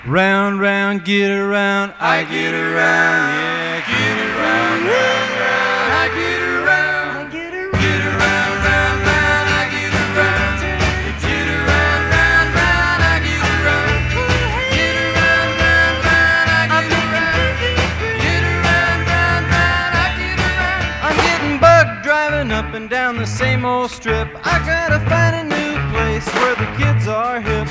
Round, round, get around, I get around, yeah, get around, round, round, I get around, get around, round, round, I get around, get around, round, round, I get around, get around, round, round, I get around, get around, round, round, I get around. I'm getting bugged driving up and down the same old strip. I gotta find a new place where the kids are hip.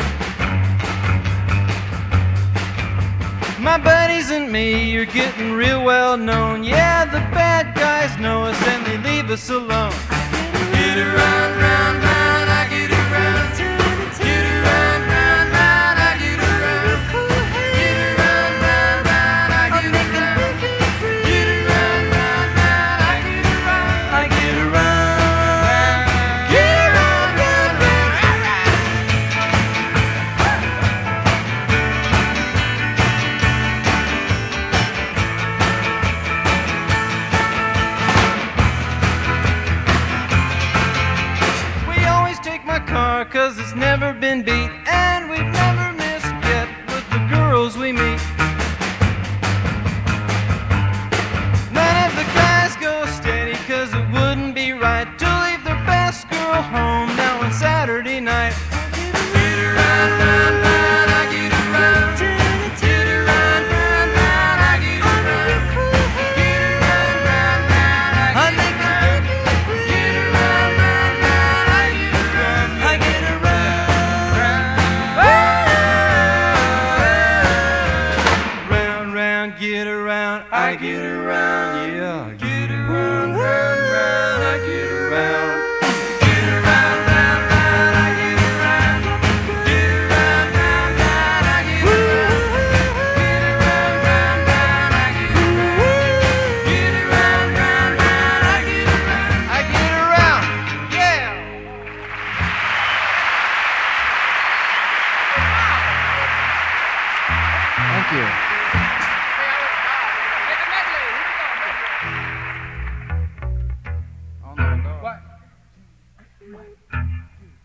My buddies and me are getting real well known. Yeah, the bad guys know us and they leave us alone. Get around, round, round, I get around. Get around, round, round, I get around. Get around, round, round, I get around. Get around, round, round, I get around. I get around. Get around, round, round. Take my car, cause it's never been beat, and we've never missed yet with the girls we meet. None of the guys go steady, cause it wouldn't be right to leave their best girl home now on Saturday night. Get around, round, round, I get around. Get around, round, round, I get around. Get around, round, round, I get around. Get around, round, round, I get around. I get around. Round, round, get around, I get around, yeah. Get around, round, round, I get around. Get around, round, round, I get around. Get around, round, round, I get around. Get around, round, round, I get around. Get around, round, round, I get around. I get around, yeah. Thank you.